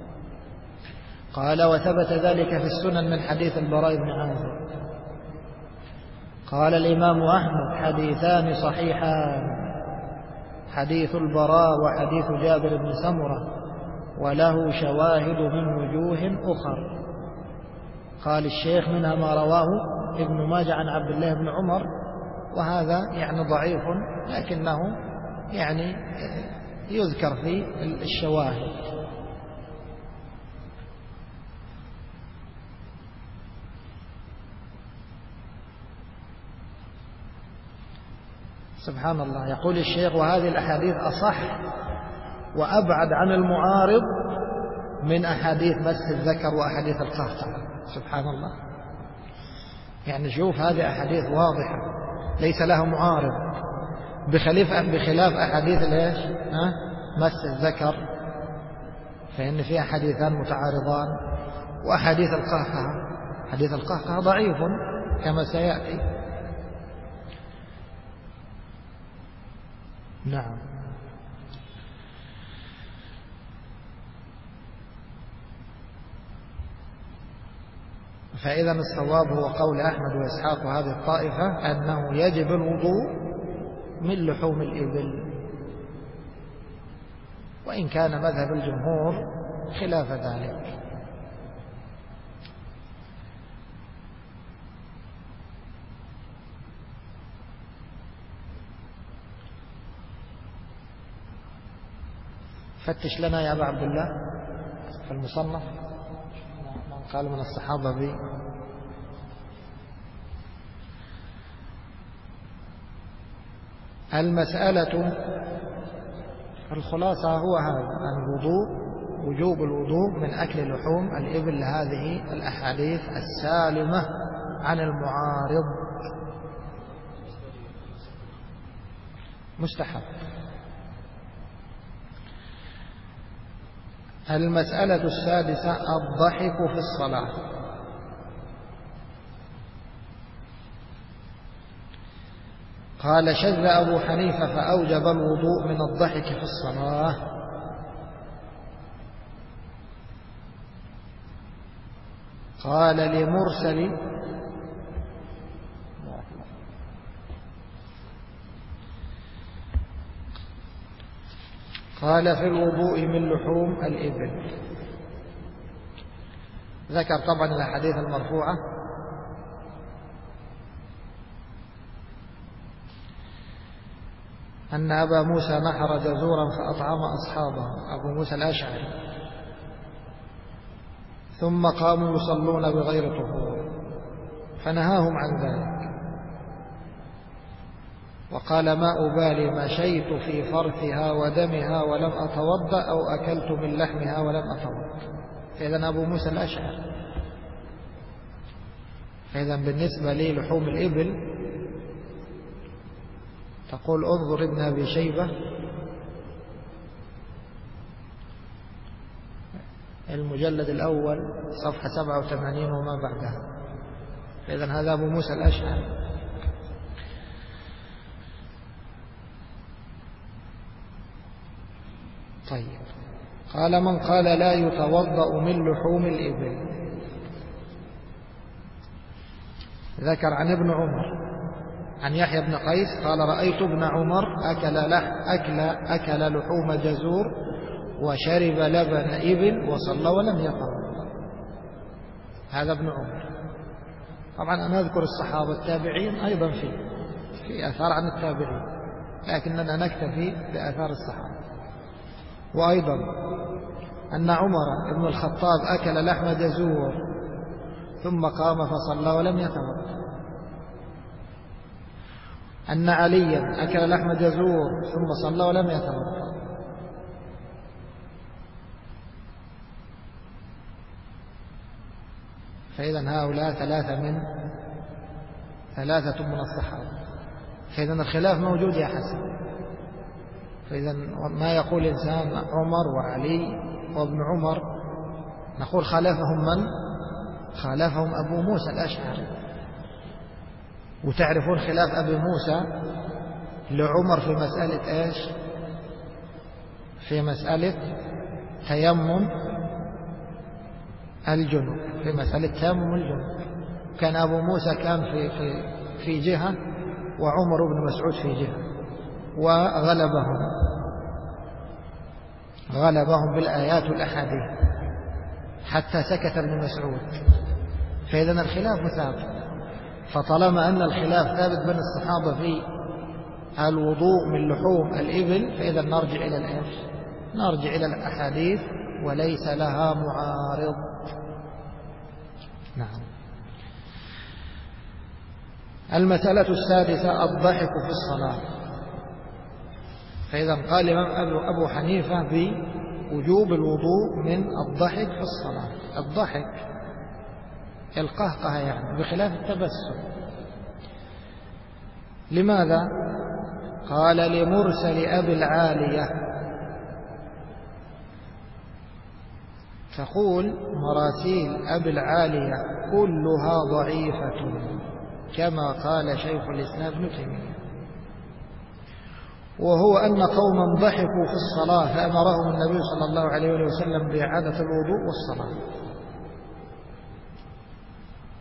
قال: وثبت ذلك في السنن من حديث البراء بن عازب. قال الإمام أحمد: حديثان صحيحان، حديث البراء وحديث جابر بن سمرة، وله شواهد من وجوه أخر. قال الشيخ: منها ما رواه ابن ماجه عن عبد الله بن عمر، وهذا يعني ضعيف، لكنه يعني يذكر في الشواهد. سبحان الله. يقول الشيخ: وهذه الأحاديث أصح وأبعد عن المعارض من أحاديث مس الذكر وأحاديث القهقه. سبحان الله. يعني شوف، هذه أحاديث واضحة ليس لها معارض، بخلاف أحاديث ليش مس الذكر، فإن فيها حديثان متعارضان. وأحاديث القهقه، حديث القهقه ضعيف كما سيأتي. نعم. فإذا الصواب هو قول أحمد وإسحاق وهذه الطائفة أنه يجب الوضوء من لحوم الإبل، وإن كان مذهب الجمهور خلاف ذلك. فتش لنا يا أبا عبد الله في المصنف من قال من الصحابة بي. المسألة الخلاصة هو هذا: الوضوء، وجوب الوضوء من أكل لحوم الإبل لهذه الأحاديث السالمة عن المعارض، مستحب. المسألة السادسة: الضحك في الصلاة. قال: شذ أبو حنيفة فأوجب الوضوء من الضحك في الصلاة. قال لمرسل: قال في الوضوء من لحوم الإبل. ذكر طبعا الأحاديث المرفوعة، أن أبا موسى نحر جزورا فأطعم أصحابه، أبو موسى الأشعري، ثم قاموا يصلون بغير طهور فنهاهم عن ذلك، وقال: ما أبالي مشيت في فرثها ودمها ولم أتوضأ أو أكلت من لحمها ولم أتوضأ. فإذا أبو موسى الأشعري. فإذا بالنسبة لي لحوم الإبل تقول: انظر ابن أبي شيبة المجلد الأول صفحة 87 وما بعدها. فإذا هذا أبو موسى الأشعري. طيب. قال: من قال لا يتوضأ من لحوم الإبل. ذكر عن ابن عمر عن يحيى بن قيس قال: رأيت ابن عمر أكل لحوم جزور وشرب لبن إبل وصلى ولم يتوضأ. هذا ابن عمر. طبعا أنا أذكر الصحابة التابعين أيضا في آثار عن التابعين، لكننا نكتفي بآثار الصحابة. وأيضا أن عمر بن الخطاب أكل لحم جزور ثم قام فصلى ولم يتوضأ. أن عليا أكل لحم جزور ثم صلى ولم يتوضأ. فإذا هؤلاء ثلاثة من الصحابة. فإذا الخلاف موجود يا حسن. فإذا ما يقول إنسان عمر وعلي وابن عمر نقول خالفهم من؟ خالفهم أبو موسى الأشعري. وتعرفون خلاف أبي موسى لعمر في مسألة إيش؟ في مسألة تيمم الجنوب، في مسألة تيمم الجنوب. كان أبو موسى كان في جهة وعمر بن مسعود في جهة، وغلبهم بالآيات والأحاديث حتى سكت ابن مسعود. فإذا الخلاف ثابت. فطالما أن الخلاف ثابت بين الصحابة في الوضوء من لحوم الإبل، فإذا نرجع إلى الإيش؟ نرجع إلى الأحاديث وليس لها معارض. نعم. المسألة السادسة: الضحك في الصلاة. فإذا قال الإمام أبو حنيفة بوجوب الوضوء من الضحك في الصلاة. الضحك القهقه يعني، بخلاف التبسم. لماذا؟ قال: لمرسل أبي العالية. تقول مراسيل أبي العالية كلها ضعيفة، كما قال شيخ الإسلام ابن تيمية. وهو أن قوما ضحكوا في الصلاة فأمرهم النبي صلى الله عليه وسلم بإعادة الوضوء والصلاة.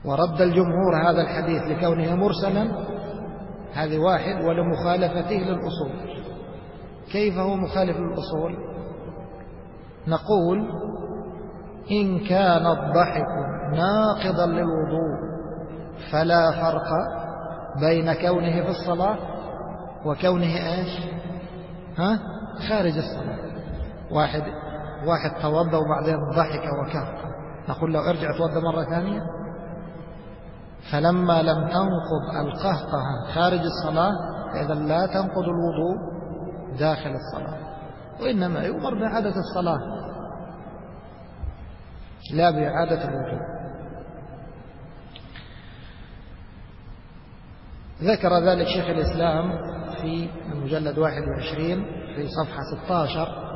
ورد الجمهور هذا الحديث لكونه مرسلا، هذه واحد، ولمخالفته للأصول. كيف هو مخالف للأصول؟ نقول إن كان الضحك ناقضا للوضوء فلا فرق بين كونه في الصلاة وكونه إيش؟ خارج الصلاة. واحد توضأ وبعدين ضحك وكهق، نقول له ارجع توضأ مرة ثانية. فلما لم تنقض القهقه خارج الصلاة فإذا لا تنقض الوضوء داخل الصلاة، وإنما يؤمر بإعادة الصلاة لا بإعادة الوضوء. ذكر ذلك شيخ الإسلام في المجلد 21 في صفحة 16: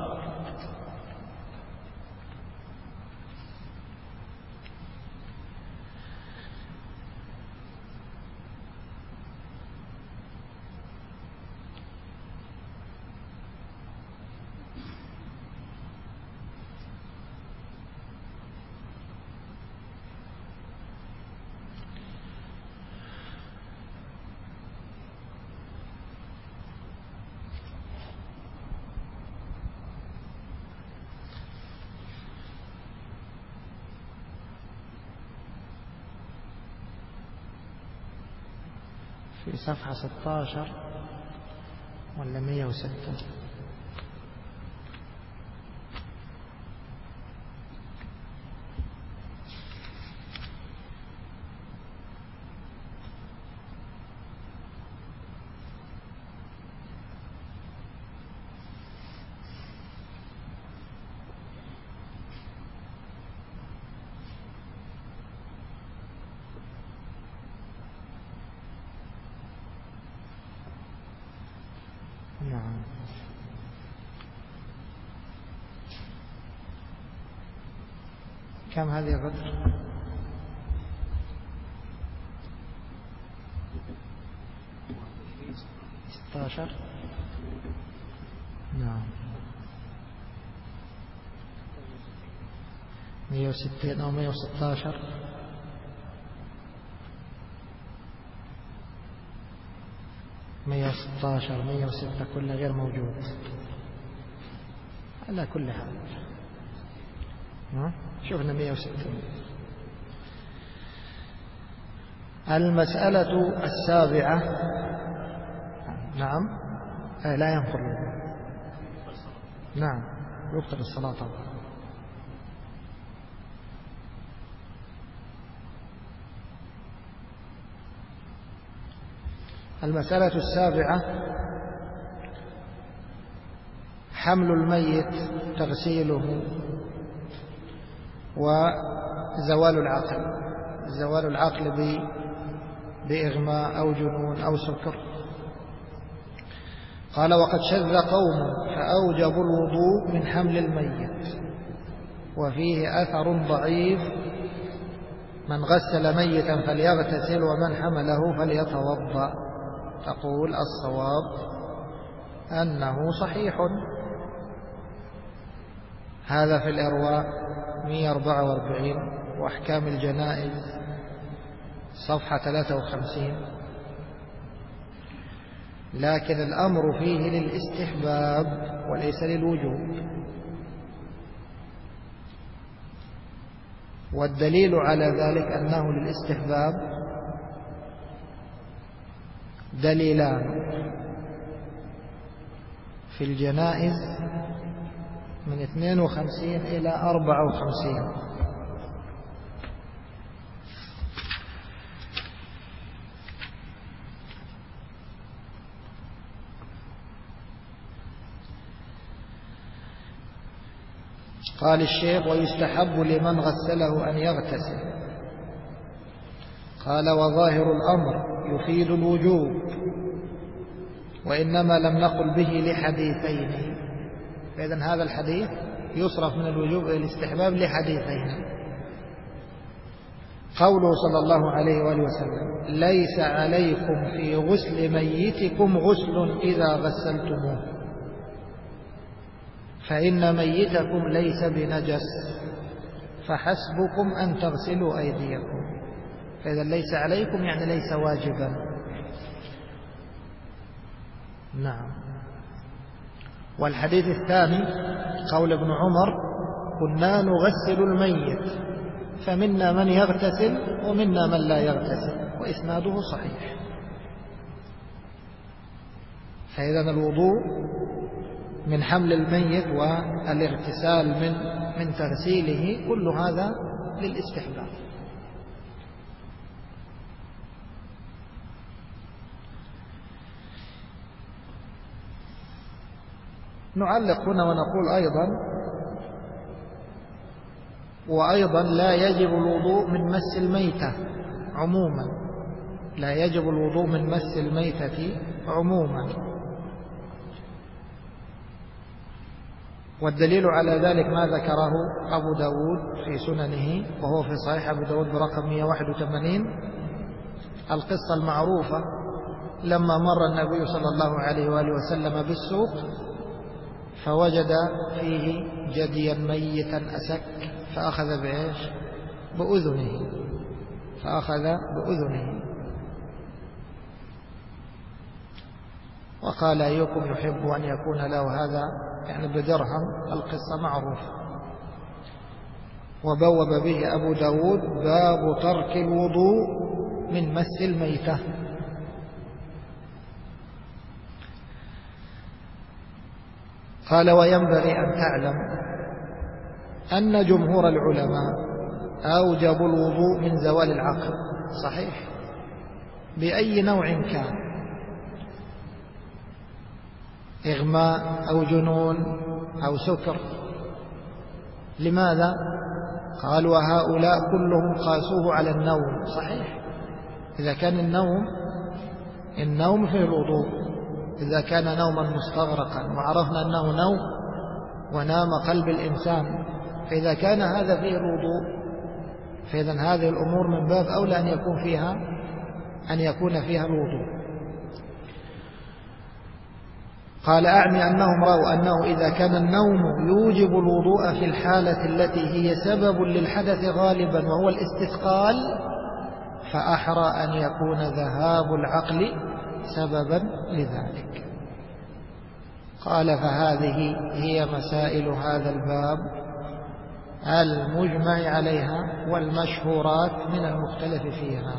في صفحة 16 ولا 106؟ نعم. كم هذه الغدر؟ 16. نعم. 160 أو 116. 116 106 كله غير موجود على كل حال. شوفنا 106. المسألة السابعة. نعم. لا ينقل. نعم يبطل الصلاة طبعا. المسألة السابعة: حمل الميت، تغسيله، وزوال العقل. زوال العقل بإغماء أو جنون أو سكر. قال: وقد شذ قوم فأوجبوا الوضوء من حمل الميت، وفيه أثر ضعيف: من غسل ميتا فليغتسل ومن حمله فليتوضأ. تقول: الصواب أنه صحيح. هذا في الإرواء 144 وأحكام الجنائز صفحة 53. لكن الأمر فيه للاستحباب وليس للوجوب، والدليل على ذلك أنه للاستحباب دليلان في الجنائز من 52 إلى 54. قال الشيخ: ويستحب لمن غسله أن يغتسل. قال: وظاهر الأمر يفيد الوجوب، وإنما لم نقل به لحديثين. فإذن هذا الحديث يصرف من الوجوب إلى الاستحباب لحديثين: قوله صلى الله عليه وآله وسلم: ليس عليكم في غسل ميتكم غسل إذا غسلتموه، فإن ميتكم ليس بنجس، فحسبكم أن تغسلوا أيديكم. فإذا ليس عليكم يعني ليس واجبا. نعم. والحديث الثاني قول ابن عمر: كنا نغسل الميت فمنا من يغتسل ومنا من لا يغتسل، وإسناده صحيح. فإذا الوضوء من حمل الميت والاغتسال من تغسيله كل هذا للاستحباب. نعلق هنا ونقول أيضا لا يجب الوضوء من مس الميتة عموما، لا يجب الوضوء من مس الميتة عموما. والدليل على ذلك ما ذكره أبو داود في سننه، وهو في صحيح أبو داود برقم 181، القصة المعروفة لما مر النبي صلى الله عليه وآله وسلم بالسوق فوجد فيه جديا ميتا أسك فأخذ بإيش؟ بأذنه، وقال: أيكم يحب أن يكون له هذا يعني بدرهم؟ القصة معروفة. وبوب به أبو داود: باب ترك الوضوء من مس الميتة. قال: وينبغي أن تعلم أن جمهور العلماء أوجبوا الوضوء من زوال العقل، صحيح، بأي نوع كان، إغماء أو جنون أو سكر. لماذا؟ قال: وهؤلاء كلهم قاسوه على النوم، صحيح، إذا كان النوم فيه الوضوء، إذا كان نوما مستغرقا وعرفنا أنه نوم ونام قلب الإنسان، فإذا كان هذا فيه الوضوء فإذا هذه الأمور من باب أولى أن يكون فيها الوضوء. قال: أعني أنهم رأوا أنه إذا كان النوم يوجب الوضوء في الحالة التي هي سبب للحدث غالبا وهو الاستثقال، فأحرى أن يكون ذهاب العقل سببا لذلك. قال: فهذه هي مسائل هذا الباب المجمع عليها والمشهورات من المختلف فيها.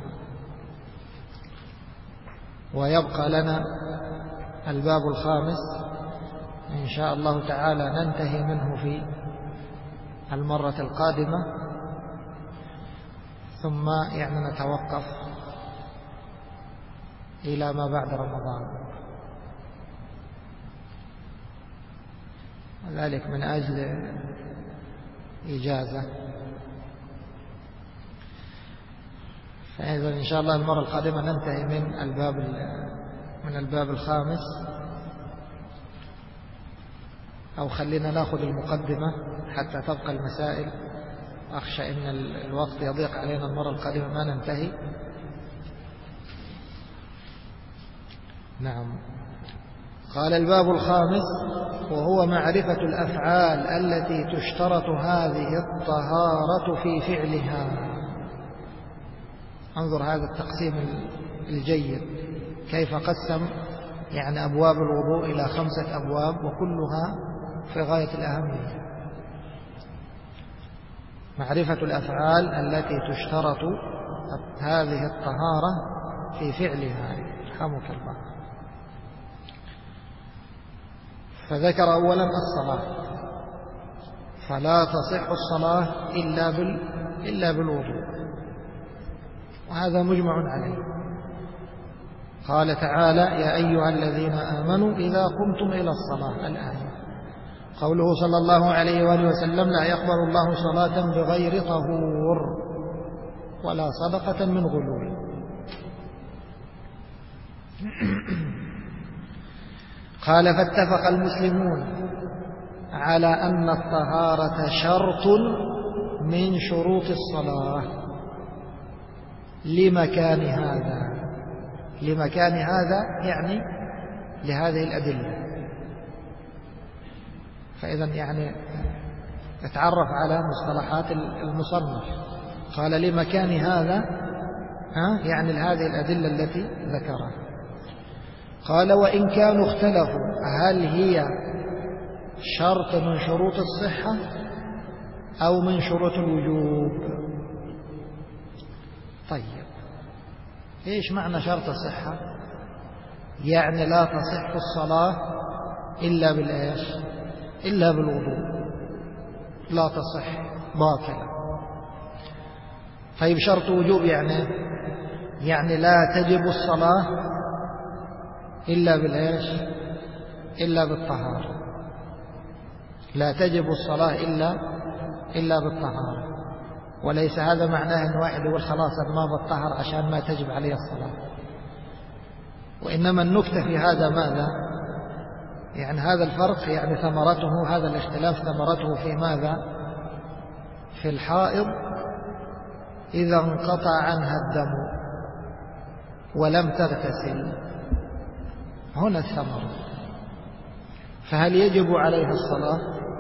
ويبقى لنا الباب الخامس إن شاء الله تعالى ننتهي منه في المرة القادمة، ثم يعني نتوقف إلى ما بعد رمضان، وذلك من أجل إجازة. فإذا إن شاء الله المرة القادمة ننتهي من الباب الخامس، أو خلينا نأخذ المقدمة حتى تبقى المسائل. أخشى إن الوقت يضيق علينا المرة القادمة ما ننتهي. نعم. قال: الباب الخامس وهو معرفة الأفعال التي تشترط هذه الطهارة في فعلها. انظر هذا التقسيم الجيد، كيف قسم يعني أبواب الوضوء إلى 5 أبواب وكلها في غاية الأهمية. معرفة الأفعال التي تشترط هذه الطهارة في فعلها، رحمك الله. فذكر أولا الصلاة، فلا تصح الصلاة إلا بالوضوء، وهذا مجمع عليه. قال تعالى: يا أيها الذين آمنوا إذا قمتم إلى الصلاة، الآية. قوله صلى الله عليه وآله وسلم: لا يقبل الله صلاة بغير طهور ولا صدقة من غلول. قال: فاتفق المسلمون على أن الطهارة شرط من شروط الصلاة لمكان هذا يعني لهذه الأدلة. فإذا يعني اتعرف على مصطلحات المصنف. قال: لمكان هذا يعني هذه الأدلة التي ذكرها. قال وإن كانوا اختلفوا هل هي شرط من شروط الصحة أو من شروط الوجوب. طيب إيش معنى شرط الصحة؟ يعني لا تصح الصلاة إلا بالإيش؟ إلا بالوضوء، لا تصح باطلة. طيب شرط وجوب يعني لا تجب الصلاة إلا بالإيش؟ إلا بالطهارة. لا تجب الصلاة إلا بالطهارة. وليس هذا معناه أن واحد يقول خلاص ما بطهر عشان ما تجب عليه الصلاة. وإنما النكتة في هذا ماذا؟ يعني هذا الفرق يعني ثمرته، هذا الاختلاف ثمرته في ماذا؟ في الحائض إذا انقطع عنها الدم ولم تغتسل، هنا الثمرة. فهل يجب عليها الصلاة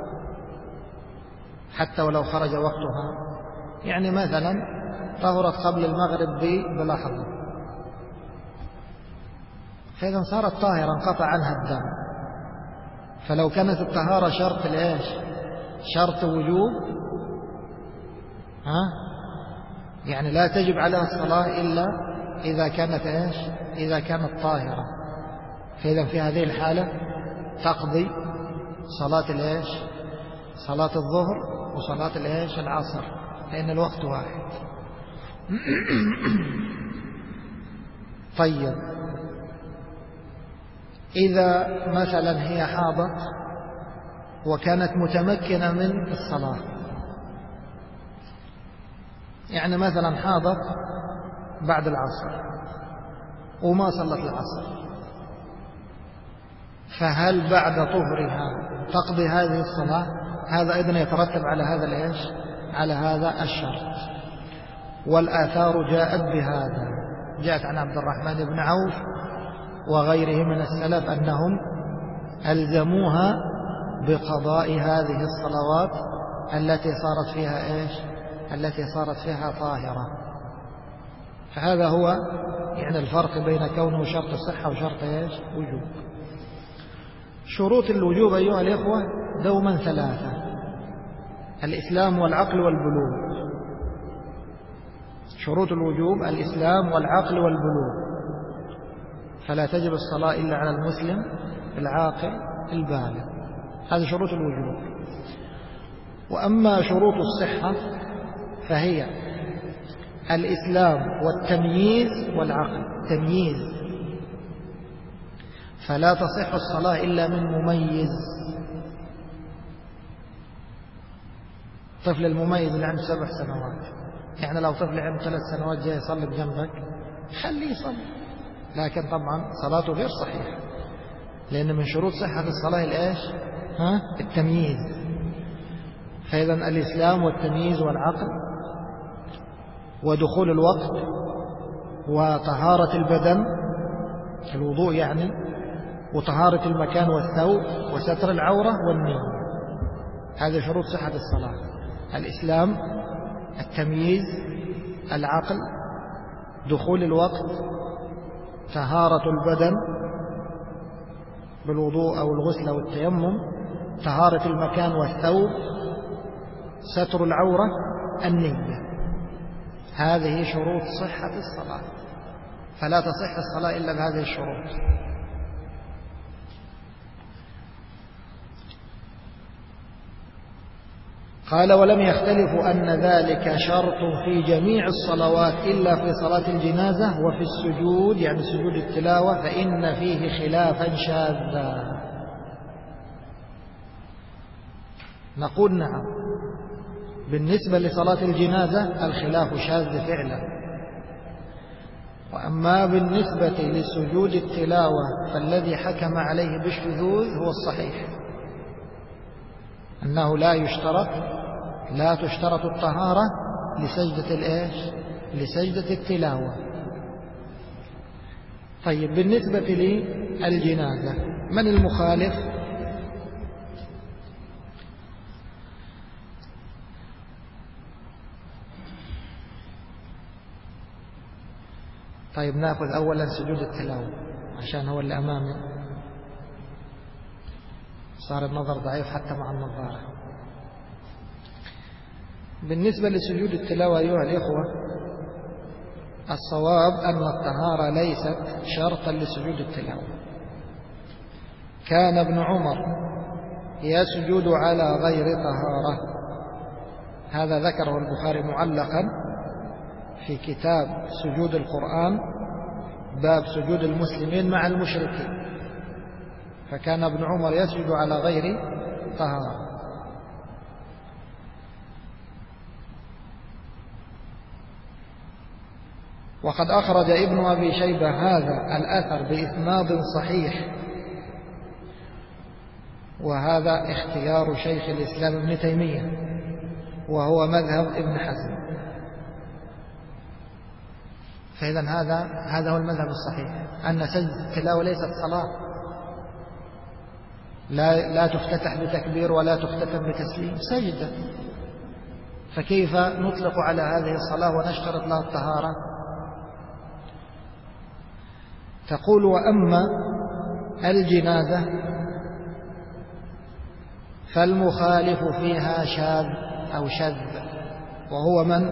حتى ولو خرج وقتها؟ يعني مثلا طهرت قبل المغرب بلحظة، فإذا صارت طاهرة انقطع عنها الدم، فلو كانت الطهارة شرط لإيش؟ شرط وجوب، يعني لا تجب عليها الصلاة إلا إذا كانت إيش؟ إذا كانت طاهرة. فإذا في هذه الحالة تقضي صلاة الإيش؟ صلاة الظهر وصلاة الإيش؟ العصر، لأن الوقت واحد. طيب إذا مثلا هي حاضت وكانت متمكنة من الصلاة، يعني مثلا حاضت بعد العصر وما صلت العصر، فهل بعد طهرها تقضي هذه الصلاة؟ هذا أيضا يترتب على هذا الإيش؟ على هذا الشرط. والآثار جاءت بهذا، جاءت عن عبد الرحمن بن عوف وغيره من السلف أنهم ألزموها بقضاء هذه الصلوات التي صارت فيها إيش؟ التي صارت فيها طاهرة. فهذا هو يعني الفرق بين كونه شرط الصحة وشرط إيش؟ وجوب. شروط الوجوب أيها الإخوة دوما ثلاثة: الإسلام والعقل والبلوغ. شروط الوجوب الإسلام والعقل والبلوغ، فلا تجب الصلاة إلا على المسلم العاقل البالغ، هذه شروط الوجوب. وأما شروط الصحة فهي الإسلام والتمييز والعقل. تمييز، فلا تصح الصلاة إلا من مميز. طفل المميز اللي عنده 7 سنوات، يعني لو طفل عنده 3 سنوات جاي يصلي بجنبك خليه يصلي، لكن طبعا صلاته غير صحيحة، لأن من شروط صحة الصلاة الإيش؟ التمييز. فإذا الإسلام والتمييز والعقل ودخول الوقت وطهارة البدن، الوضوء يعني، وطهارة المكان والثوب وستر العورة والنية، هذه شروط صحة الصلاة: الإسلام، التمييز، العقل، دخول الوقت، طهارة البدن بالوضوء أو الغسل أو التيمم، طهارة المكان والثوب، ستر العورة، النية. هذه شروط صحة الصلاة، فلا تصح الصلاة إلا بهذه الشروط. قال ولم يختلفوا أن ذلك شرط في جميع الصلوات إلا في صلاة الجنازة وفي السجود، يعني سجود التلاوة، فإن فيه خلافا شاذا. نقول نعم، بالنسبة لصلاة الجنازة الخلاف شاذ فعلا، وأما بالنسبة لسجود التلاوة فالذي حكم عليه بالشذوذ هو الصحيح، أنه لا تشترط الطهارة لسجدة الإيش؟ لسجدة التلاوة. طيب بالنسبة للجنازة من المخالف؟ طيب نأخذ أولا سجود التلاوة عشان هو اللي أمامي، صار النظر ضعيف حتى مع النظارة. بالنسبة لسجود التلاوة أيها الإخوة، الصواب أن الطهارة ليست شرطا لسجود التلاوة. كان ابن عمر يسجد على غير طهارة، هذا ذكره البخاري معلقا في كتاب سجود القرآن باب سجود المسلمين مع المشركين، فكان ابن عمر يسجد على غير طهارة. وقد أخرج ابن أبي شيبة هذا الأثر بإسناد صحيح، وهذا اختيار شيخ الإسلام ابن تيمية وهو مذهب ابن حزم. فإذا هذا هو المذهب الصحيح، أن سجدة التلاوة ليست صلاة، لا تفتتح بتكبير ولا تختتم بتسليم، سجدة، فكيف نطلق على هذه الصلاة ونشترط لها الطهارة؟ تقول: وأما الجنازة فالمخالف فيها شاذ أو شذ، وهو من؟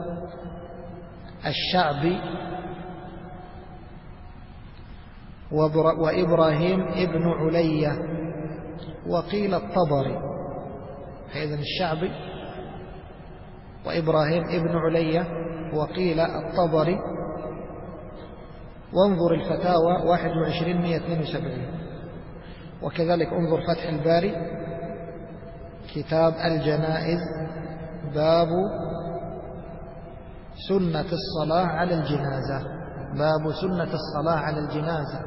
الشعبي وإبراهيم ابن علية وقيل الطبري. فإذن الشعبي وإبراهيم ابن علية وقيل الطبري. وانظر الفتاوى 21/172، وكذلك انظر فتح الباري كتاب الجنائز باب سنة الصلاة على الجنازة، باب سنة الصلاة على الجنازة.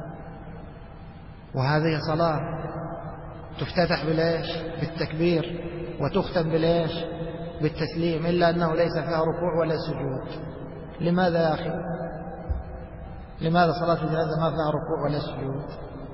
وهذه صلاة تفتتح بالإيش؟ بالتكبير، وتختم بالإيش؟ بالتسليم، إلا أنه ليس فيها ركوع ولا سجود. لماذا يا أخي؟ لماذا صلاة الجنازة ما فيها ركوع ولا سجود؟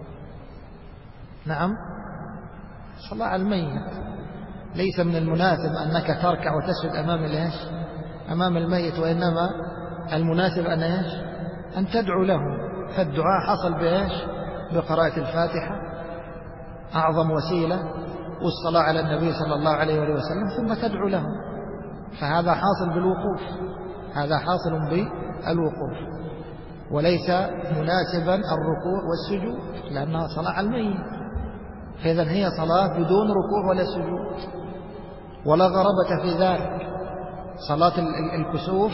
نعم، صلاة على الميت، ليس من المناسب أنك تركع وتسجد أمام الميت، وإنما المناسب أن تدعو له. فالدعاء حصل بقراءة الفاتحة، أعظم وسيلة، والصلاة على النبي صلى الله عليه وآله وسلم، ثم تدعو له. فهذا حاصل بالوقوف، هذا حاصل بالوقوف، وليس مناسبا الركوع والسجود، لأنها صلاة على الميت. فإذا هي صلاة بدون ركوع ولا سجود، ولا غرابة في ذلك. صلاة الكسوف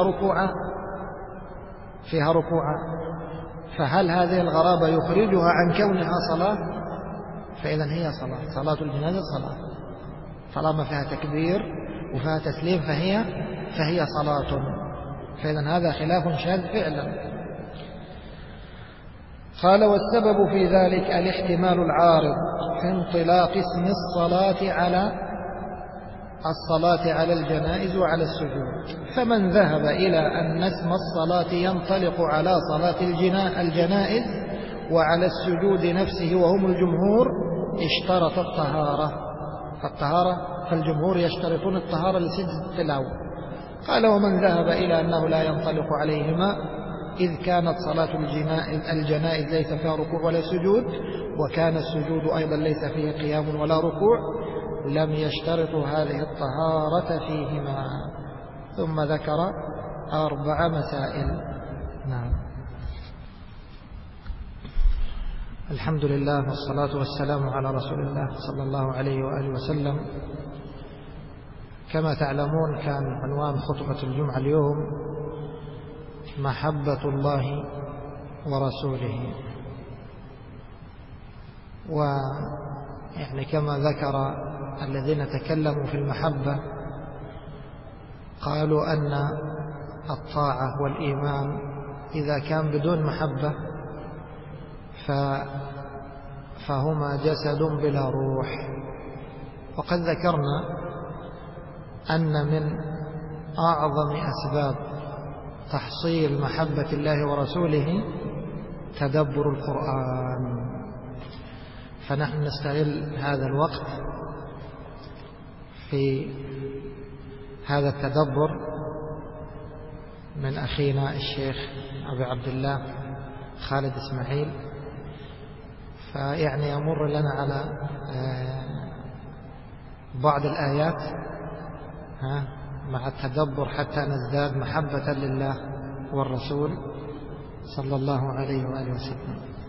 فيها ركوع، فهل هذه الغرابة يخرجها عن كونها صلاة؟ فإذا هي صلاة الجنازة صلاة، طالما فيها تكبير وفيها تسليم فهي صلاة. فإذا هذا خلاف شاذ فعلا. قال: والسبب في ذلك الاحتمال العارض في انطلاق اسم الصلاة على الجنائز وعلى السجود. فمن ذهب إلى أن اسم الصلاة ينطلق على صلاة الجنائز وعلى السجود نفسه وهم الجمهور اشترط فالجمهور يشترطون الطهارة لسجدة التلاوة. قال: ومن ذهب إلى أنه لا ينطلق عليهما إذ كانت صلاة الجنائز ليس فيها ركوع ولا سجود، وكان السجود أيضا ليس فيه قيام ولا ركوع، لم يشترطوا هذه الطهارة فيهما. ثم ذكر 4 مسائل. نعم. الحمد لله والصلاة والسلام على رسول الله صلى الله عليه وآله وسلم. كما تعلمون كان عنوان خطبة الجمعة اليوم محبة الله ورسوله، ويعني كما ذكر الذين تكلموا في المحبة قالوا أن الطاعة والإيمان إذا كان بدون محبة فهما جسد بلا روح. وقد ذكرنا أن من أعظم أسباب تحصيل محبة الله ورسوله تدبر القرآن، فنحن نستغل هذا الوقت في هذا التدبر، من أخينا الشيخ أبي عبد الله خالد إسماعيل، فيعني يمر لنا على بعض الآيات مع التدبر حتى نزداد محبة لله والرسول صلى الله عليه وآله وسلم.